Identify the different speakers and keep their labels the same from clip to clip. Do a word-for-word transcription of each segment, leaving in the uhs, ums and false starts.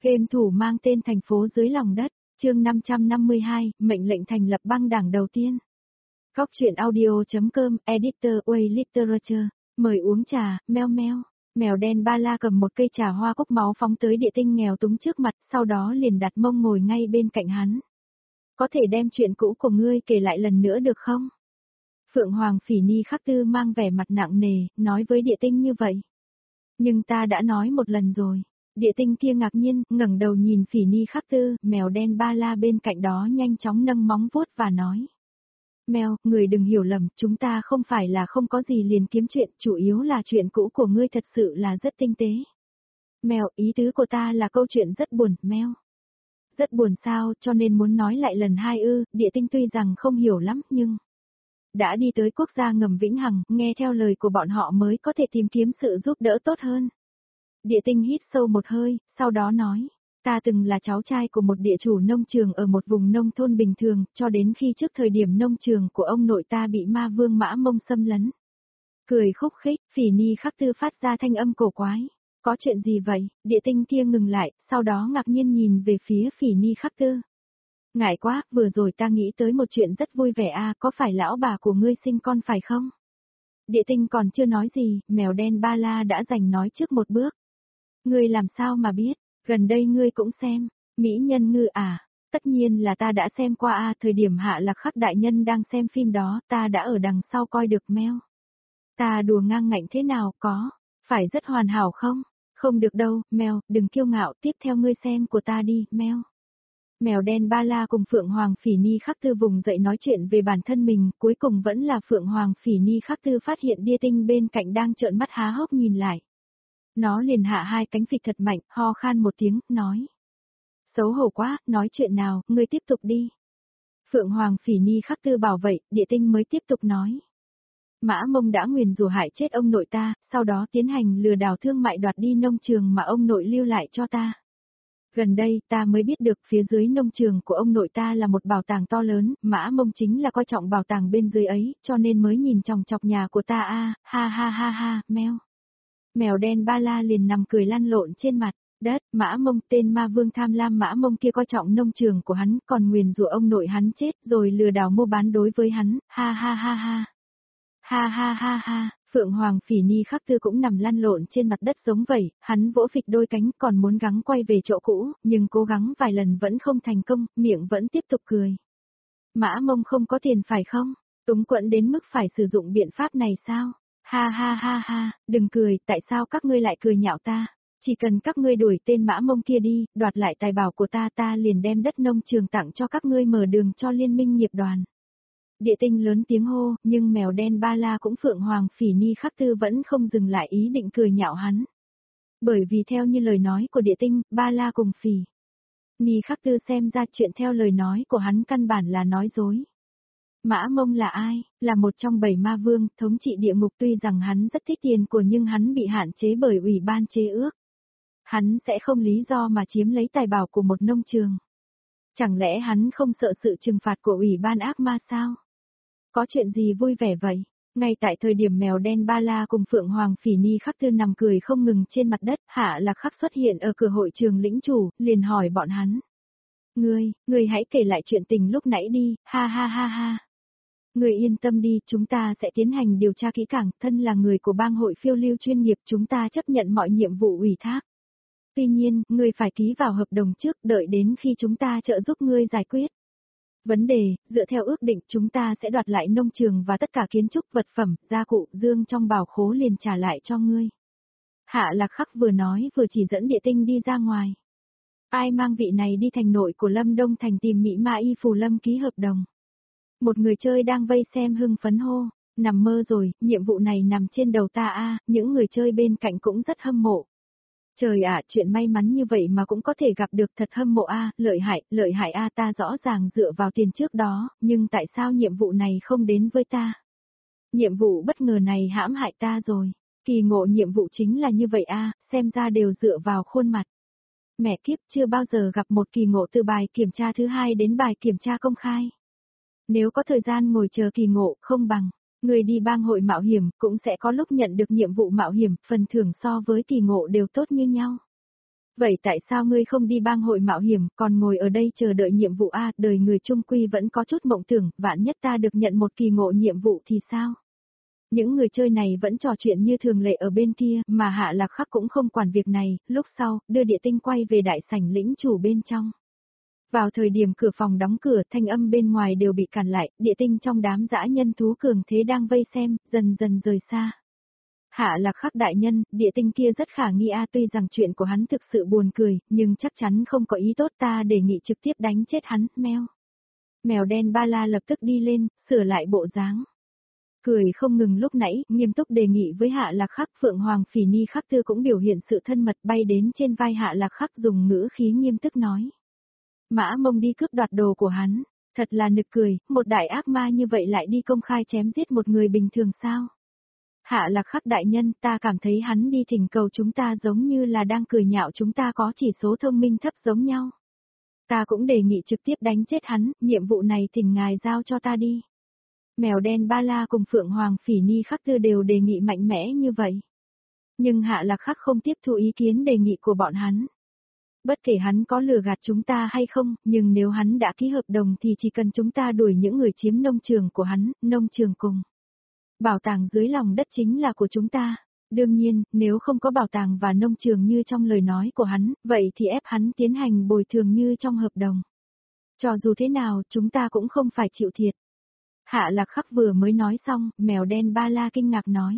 Speaker 1: Game thủ mang tên thành phố dưới lòng đất, chương năm trăm năm mươi hai, mệnh lệnh thành lập băng đảng đầu tiên. Góc truyện audio.com, editor Way Literature, mời uống trà, meo meo. Mèo đen ba la cầm một cây trà hoa cúc máu phóng tới địa tinh nghèo túng trước mặt, sau đó liền đặt mông ngồi ngay bên cạnh hắn. Có thể đem chuyện cũ của ngươi kể lại lần nữa được không? Phượng Hoàng Phỉ Ni Khắc Tư mang vẻ mặt nặng nề, nói với địa tinh như vậy. Nhưng ta đã nói một lần rồi. Địa tinh kia ngạc nhiên, ngẩng đầu nhìn Phỉ Ni Khắc Tư, mèo đen ba la bên cạnh đó nhanh chóng nâng móng vuốt và nói. Mèo, người đừng hiểu lầm, chúng ta không phải là không có gì liền kiếm chuyện, chủ yếu là chuyện cũ của ngươi thật sự là rất tinh tế. Mèo, ý tứ của ta là câu chuyện rất buồn, mèo. Rất buồn sao, cho nên muốn nói lại lần hai ư, địa tinh tuy rằng không hiểu lắm, nhưng đã đi tới quốc gia ngầm vĩnh hằng, nghe theo lời của bọn họ mới có thể tìm kiếm sự giúp đỡ tốt hơn. Địa tinh hít sâu một hơi, sau đó nói, ta từng là cháu trai của một địa chủ nông trường ở một vùng nông thôn bình thường, cho đến khi trước thời điểm nông trường của ông nội ta bị ma vương Mã Mông xâm lấn. Cười khúc khích, Phỉ Ni Khắc Tư phát ra thanh âm cổ quái. Có chuyện gì vậy? Địa tinh kia ngừng lại, sau đó ngạc nhiên nhìn về phía Phỉ Ni Khắc Tư. Ngại quá, vừa rồi ta nghĩ tới một chuyện rất vui vẻ a, có phải lão bà của ngươi sinh con phải không? Địa tinh còn chưa nói gì, mèo đen ba la đã giành nói trước một bước. Ngươi làm sao mà biết, gần đây ngươi cũng xem, mỹ nhân ngư à, tất nhiên là ta đã xem qua a, thời điểm Hạ Lạc Khắc đại nhân đang xem phim đó, ta đã ở đằng sau coi được meo. Ta đùa ngang ngạnh thế nào, có, phải rất hoàn hảo không? Không được đâu, mèo, đừng kiêu ngạo, tiếp theo ngươi xem của ta đi, mèo. Mèo đen ba la cùng Phượng Hoàng Phỉ Ni Khắc Tư vùng dậy nói chuyện về bản thân mình, cuối cùng vẫn là Phượng Hoàng Phỉ Ni Khắc Tư phát hiện địa tinh bên cạnh đang trợn mắt há hốc nhìn lại. Nó liền hạ hai cánh phịch thật mạnh, ho khan một tiếng, nói. Xấu hổ quá, nói chuyện nào, ngươi tiếp tục đi. Phượng Hoàng Phỉ Ni Khắc Tư bảo vậy, địa tinh mới tiếp tục nói. Mã Mông đã nguyền rủa hại chết ông nội ta, sau đó tiến hành lừa đảo thương mại đoạt đi nông trường mà ông nội lưu lại cho ta. Gần đây ta mới biết được phía dưới nông trường của ông nội ta là một bảo tàng to lớn, Mã Mông chính là coi trọng bảo tàng bên dưới ấy, cho nên mới nhìn chòng chọc nhà của ta a, ha ha ha ha, mèo. Mèo đen ba la liền nằm cười lăn lộn trên mặt đất, Mã Mông tên ma vương tham lam Mã Mông kia coi trọng nông trường của hắn, còn nguyền rủa ông nội hắn chết rồi lừa đảo mua bán đối với hắn, ha ha ha ha. Ha ha ha ha, Phượng Hoàng Phỉ Ni Khắc Tư cũng nằm lăn lộn trên mặt đất giống vậy, hắn vỗ phịch đôi cánh còn muốn gắng quay về chỗ cũ, nhưng cố gắng vài lần vẫn không thành công, miệng vẫn tiếp tục cười. Mã Mông không có tiền phải không? Túng quẫn đến mức phải sử dụng biện pháp này sao? Ha ha ha ha, đừng cười, tại sao các ngươi lại cười nhạo ta? Chỉ cần các ngươi đuổi tên Mã Mông kia đi, đoạt lại tài bảo của ta ta liền đem đất nông trường tặng cho các ngươi mở đường cho liên minh nghiệp đoàn. Địa tinh lớn tiếng hô, nhưng mèo đen ba la cũng Phượng Hoàng Phỉ Ni Khắc Tư vẫn không dừng lại ý định cười nhạo hắn. Bởi vì theo như lời nói của địa tinh, ba la cùng Phỉ Ni Khắc Tư xem ra chuyện theo lời nói của hắn căn bản là nói dối. Mã Mông là ai? Là một trong bảy ma vương, thống trị địa ngục, tuy rằng hắn rất thích tiền của nhưng hắn bị hạn chế bởi ủy ban chế ước. Hắn sẽ không lý do mà chiếm lấy tài bảo của một nông trường. Chẳng lẽ hắn không sợ sự trừng phạt của ủy ban ác ma sao? Có chuyện gì vui vẻ vậy? Ngay tại thời điểm mèo đen ba la cùng Phượng Hoàng Phỉ Ni Khắc Tư nằm cười không ngừng trên mặt đất, Hạ Lạc Khắc xuất hiện ở cửa hội trường lĩnh chủ, liền hỏi bọn hắn. Ngươi, ngươi hãy kể lại chuyện tình lúc nãy đi, ha ha ha ha. Ngươi yên tâm đi, chúng ta sẽ tiến hành điều tra kỹ càng, thân là người của bang hội phiêu lưu chuyên nghiệp, chúng ta chấp nhận mọi nhiệm vụ ủy thác. Tuy nhiên, ngươi phải ký vào hợp đồng trước, đợi đến khi chúng ta trợ giúp ngươi giải quyết vấn đề, dựa theo ước định chúng ta sẽ đoạt lại nông trường và tất cả kiến trúc vật phẩm, gia cụ, dương trong bảo khố liền trả lại cho ngươi. Hạ Lạc Khắc vừa nói vừa chỉ dẫn địa tinh đi ra ngoài. Ai mang vị này đi thành nội của Lâm Đông Thành tìm Mỹ Ma Y Phù Lâm ký hợp đồng. Một người chơi đang vây xem hưng phấn hô, nằm mơ rồi, nhiệm vụ này nằm trên đầu ta a, những người chơi bên cạnh cũng rất hâm mộ. Trời ạ, chuyện may mắn như vậy mà cũng có thể gặp được, thật hâm mộ a, lợi hại, lợi hại a, ta rõ ràng dựa vào tiền trước đó, nhưng tại sao nhiệm vụ này không đến với ta? Nhiệm vụ bất ngờ này hãm hại ta rồi. Kỳ ngộ nhiệm vụ chính là như vậy a, xem ra đều dựa vào khuôn mặt. Mẹ kiếp, chưa bao giờ gặp một kỳ ngộ từ bài kiểm tra thứ hai đến bài kiểm tra công khai. Nếu có thời gian ngồi chờ kỳ ngộ, không bằng người đi bang hội mạo hiểm, cũng sẽ có lúc nhận được nhiệm vụ mạo hiểm, phần thưởng so với kỳ ngộ đều tốt như nhau. Vậy tại sao ngươi không đi bang hội mạo hiểm, còn ngồi ở đây chờ đợi nhiệm vụ a? Đời người trung quy vẫn có chút mộng tưởng, vạn nhất ta được nhận một kỳ ngộ nhiệm vụ thì sao? Những người chơi này vẫn trò chuyện như thường lệ ở bên kia, mà Hạ Lạc Khắc cũng không quản việc này, lúc sau, đưa địa tinh quay về đại sảnh lĩnh chủ bên trong. Vào thời điểm cửa phòng đóng cửa, thanh âm bên ngoài đều bị cản lại, địa tinh trong đám dã nhân thú cường thế đang vây xem, dần dần rời xa. Hạ Lạc Khắc đại nhân, địa tinh kia rất khả nghi a, tuy rằng chuyện của hắn thực sự buồn cười, nhưng chắc chắn không có ý tốt, ta đề nghị trực tiếp đánh chết hắn, meo. Mèo đen ba la lập tức đi lên, sửa lại bộ dáng. Cười không ngừng lúc nãy, nghiêm túc đề nghị với Hạ Lạc Khắc. Phượng Hoàng Phỉ Ni Khắc Tư cũng biểu hiện sự thân mật, bay đến trên vai Hạ Lạc Khắc dùng ngữ khí nghiêm túc nói. Mã Mông đi cướp đoạt đồ của hắn, thật là nực cười, một đại ác ma như vậy lại đi công khai chém giết một người bình thường sao? Hạ Lạc Khắc đại nhân, ta cảm thấy hắn đi thỉnh cầu chúng ta giống như là đang cười nhạo chúng ta có chỉ số thông minh thấp giống nhau. Ta cũng đề nghị trực tiếp đánh chết hắn, nhiệm vụ này thỉnh ngài giao cho ta đi. Mèo đen ba la cùng Phượng Hoàng Phỉ Ni Khắc Tư đều đề nghị mạnh mẽ như vậy. Nhưng Hạ Lạc Khắc không tiếp thu ý kiến đề nghị của bọn hắn. Bất kể hắn có lừa gạt chúng ta hay không, nhưng nếu hắn đã ký hợp đồng thì chỉ cần chúng ta đuổi những người chiếm nông trường của hắn, nông trường cùng. Bảo tàng dưới lòng đất chính là của chúng ta. Đương nhiên, nếu không có bảo tàng và nông trường như trong lời nói của hắn, vậy thì ép hắn tiến hành bồi thường như trong hợp đồng. Cho dù thế nào, chúng ta cũng không phải chịu thiệt. Hạ Lạc Khắc vừa mới nói xong, mèo đen ba la kinh ngạc nói.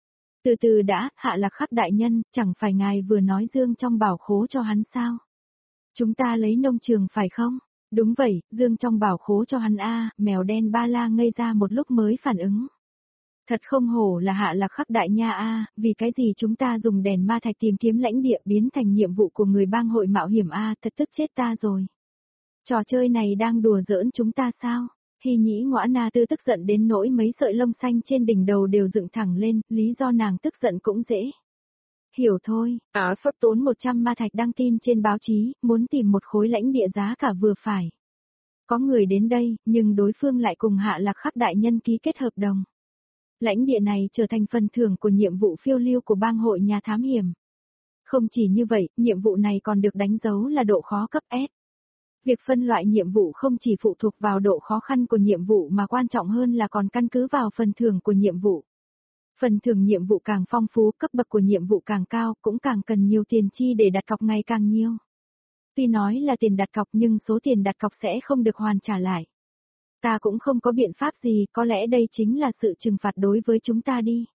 Speaker 1: Từ từ đã, Hạ Lạc Khắc đại nhân, chẳng phải ngài vừa nói dương trong bảo khố cho hắn sao? Chúng ta lấy nông trường phải không? Đúng vậy, dương trong bảo khố cho hắn a. Mèo đen ba la ngây ra một lúc mới phản ứng. Thật không hổ là Hạ Lạc Khắc đại nha a, vì cái gì chúng ta dùng đèn ma thạch tìm kiếm lãnh địa biến thành nhiệm vụ của người bang hội mạo hiểm a, thật tức chết ta rồi. Trò chơi này đang đùa giỡn chúng ta sao? Hy Nhĩ Ngõa Na Tư tức giận đến nỗi mấy sợi lông xanh trên đỉnh đầu đều dựng thẳng lên, lý do nàng tức giận cũng dễ. Hiểu thôi, Á Phất tốn một trăm ma thạch đăng tin trên báo chí, muốn tìm một khối lãnh địa giá cả vừa phải. Có người đến đây, nhưng đối phương lại cùng Hạ Lạc Khắc đại nhân ký kết hợp đồng. Lãnh địa này trở thành phần thưởng của nhiệm vụ phiêu lưu của bang hội nhà thám hiểm. Không chỉ như vậy, nhiệm vụ này còn được đánh dấu là độ khó cấp S. Việc phân loại nhiệm vụ không chỉ phụ thuộc vào độ khó khăn của nhiệm vụ mà quan trọng hơn là còn căn cứ vào phần thưởng của nhiệm vụ. Phần thưởng nhiệm vụ càng phong phú, cấp bậc của nhiệm vụ càng cao, cũng càng cần nhiều tiền chi để đặt cọc ngày càng nhiều. Tuy nói là tiền đặt cọc nhưng số tiền đặt cọc sẽ không được hoàn trả lại. Ta cũng không có biện pháp gì, có lẽ đây chính là sự trừng phạt đối với chúng ta đi.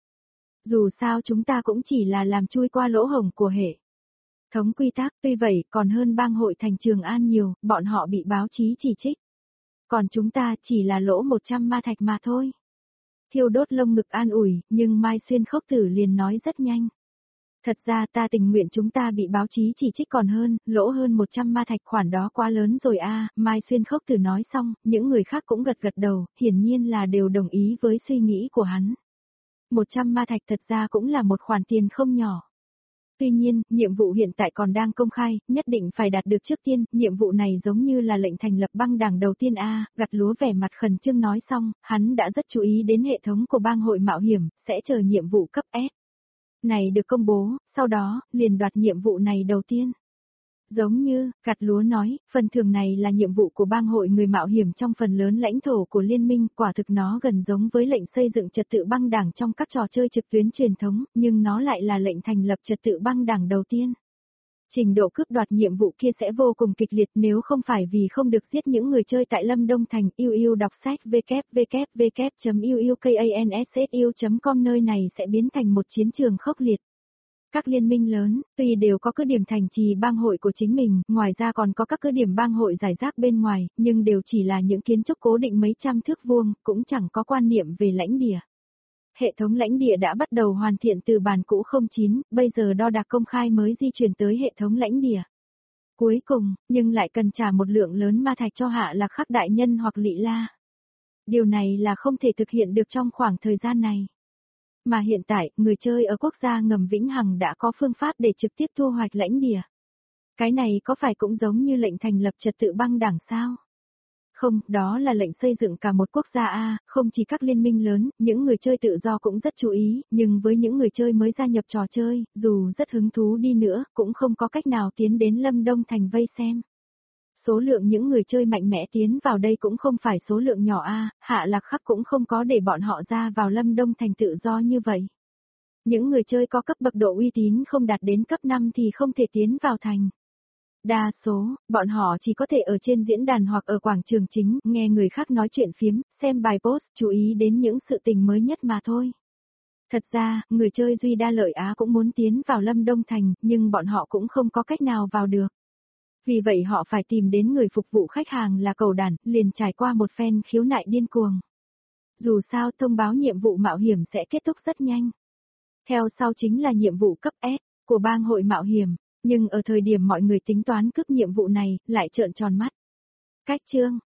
Speaker 1: Dù sao chúng ta cũng chỉ là làm chui qua lỗ hổng của hệ thống quy tắc, tuy vậy còn hơn bang hội thành Trường An nhiều, bọn họ bị báo chí chỉ trích. Còn chúng ta chỉ là lỗ một trăm ma thạch mà thôi. Thiêu đốt lông ngực an ủi, nhưng Mai Xuyên Khốc Tử liền nói rất nhanh. Thật ra ta tình nguyện chúng ta bị báo chí chỉ trích còn hơn, lỗ hơn một trăm ma thạch, khoản đó quá lớn rồi a. Mai Xuyên Khốc Tử nói xong, những người khác cũng gật gật đầu, hiển nhiên là đều đồng ý với suy nghĩ của hắn. một trăm ma thạch thật ra cũng là một khoản tiền không nhỏ. Tuy nhiên, nhiệm vụ hiện tại còn đang công khai, nhất định phải đạt được trước tiên, nhiệm vụ này giống như là lệnh thành lập băng đảng đầu tiên a. Gặt lúa vẻ mặt khẩn trương nói xong, hắn đã rất chú ý đến hệ thống của bang hội mạo hiểm, sẽ chờ nhiệm vụ cấp S. Này được công bố, sau đó, liền đoạt nhiệm vụ này đầu tiên. Giống như, Gặt lúa nói, phần thưởng này là nhiệm vụ của bang hội người mạo hiểm trong phần lớn lãnh thổ của liên minh, quả thực nó gần giống với lệnh xây dựng trật tự băng đảng trong các trò chơi trực tuyến truyền thống, nhưng nó lại là lệnh thành lập trật tự băng đảng đầu tiên. Trình độ cướp đoạt nhiệm vụ kia sẽ vô cùng kịch liệt nếu không phải vì không được giết những người chơi tại Lâm Đông Thành. Yêu yêu đọc sách w w w chấm yêu yêu kanssu chấm com, nơi này sẽ biến thành một chiến trường khốc liệt. Các liên minh lớn, tuy đều có cứ điểm thành trì bang hội của chính mình, ngoài ra còn có các cứ điểm bang hội rải rác bên ngoài, nhưng đều chỉ là những kiến trúc cố định mấy trăm thước vuông, cũng chẳng có quan niệm về lãnh địa. Hệ thống lãnh địa đã bắt đầu hoàn thiện từ bản cũ không chín, bây giờ đo đạc công khai mới di chuyển tới hệ thống lãnh địa. Cuối cùng, nhưng lại cần trả một lượng lớn ma thạch cho Hạ Lạc Khắc đại nhân hoặc Lị La. Điều này là không thể thực hiện được trong khoảng thời gian này. Mà hiện tại, người chơi ở quốc gia ngầm Vĩnh Hằng đã có phương pháp để trực tiếp thu hoạch lãnh địa. Cái này có phải cũng giống như lệnh thành lập trật tự băng đảng sao? Không, đó là lệnh xây dựng cả một quốc gia A, không chỉ các liên minh lớn, những người chơi tự do cũng rất chú ý, nhưng với những người chơi mới gia nhập trò chơi, dù rất hứng thú đi nữa, cũng không có cách nào tiến đến Lâm Đông Thành vây xem. Số lượng những người chơi mạnh mẽ tiến vào đây cũng không phải số lượng nhỏ A, Hạ Lạc Khắc cũng không có để bọn họ ra vào Lâm Đông Thành tự do như vậy. Những người chơi có cấp bậc độ uy tín không đạt đến cấp năm thì không thể tiến vào thành. Đa số, bọn họ chỉ có thể ở trên diễn đàn hoặc ở quảng trường chính, nghe người khác nói chuyện phiếm, xem bài post, chú ý đến những sự tình mới nhất mà thôi. Thật ra, người chơi Duy Đa Lợi Á cũng muốn tiến vào Lâm Đông Thành, nhưng bọn họ cũng không có cách nào vào được. Vì vậy họ phải tìm đến người phục vụ khách hàng là cầu đàn, liền trải qua một phen khiếu nại điên cuồng. Dù sao thông báo nhiệm vụ mạo hiểm sẽ kết thúc rất nhanh. Theo sau chính là nhiệm vụ cấp S của bang hội mạo hiểm, nhưng ở thời điểm mọi người tính toán cướp nhiệm vụ này, lại trợn tròn mắt. Cách chương